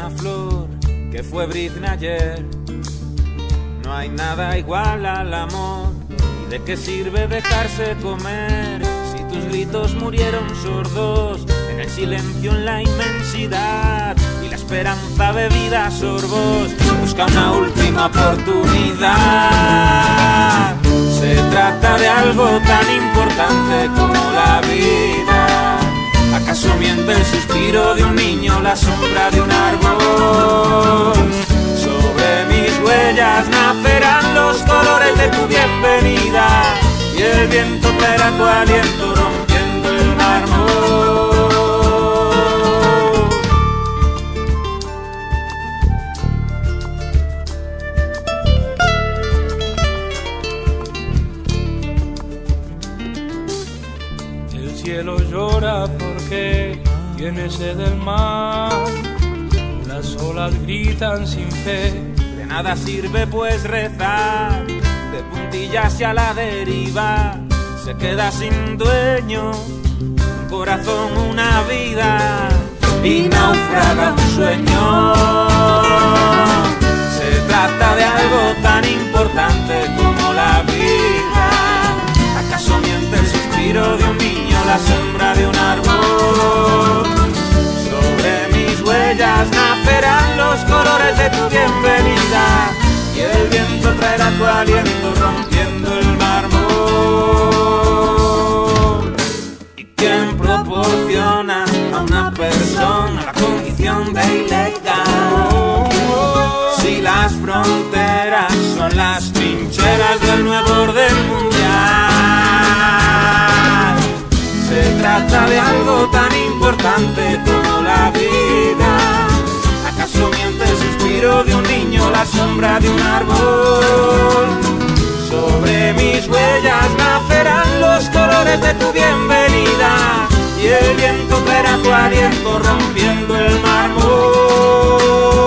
una flor que fue brizna ayer. No hay nada igual al amor. ¿Y de qué sirve dejarse comer si tus gritos murieron sordos en el silencio, en la inmensidad? Y la esperanza bebida a sorbos busca una última oportunidad. Se trata de algo tan importante como la vida. ¿Acaso miente el suspiro de un niño, la sombra de un árbol? Sobre mis huellas nacerán los colores de tu bienvenida, y el viento traerá tu aliento rompiendo el mármol. El cielo llora porque tiene sed del mar. Las olas gritan sin fe. De nada sirve pues rezar, de puntillas y a la deriva. Se queda sin dueño un corazón, una vida, y naufraga un sueño. Se trata de algo tan importante como la vida. ¿Acaso miente el suspiro de un niño, la sombra de un árbol? Sobre mis huellas nacerán los colores de tu bienvenida, y el viento traerá tu aliento rompiendo el mármol. ¿Y quién proporciona a una persona la condición de ilegal? Si las fronteras son las trincheras del nuevo orden mundial. Se trata de algo tan importante como la vida. ¿Acaso miente el suspiro de un niño, la sombra de un árbol? Sobre mis huellas nacerán los colores de tu bienvenida, y el viento traerá tu aliento rompiendo el mármol.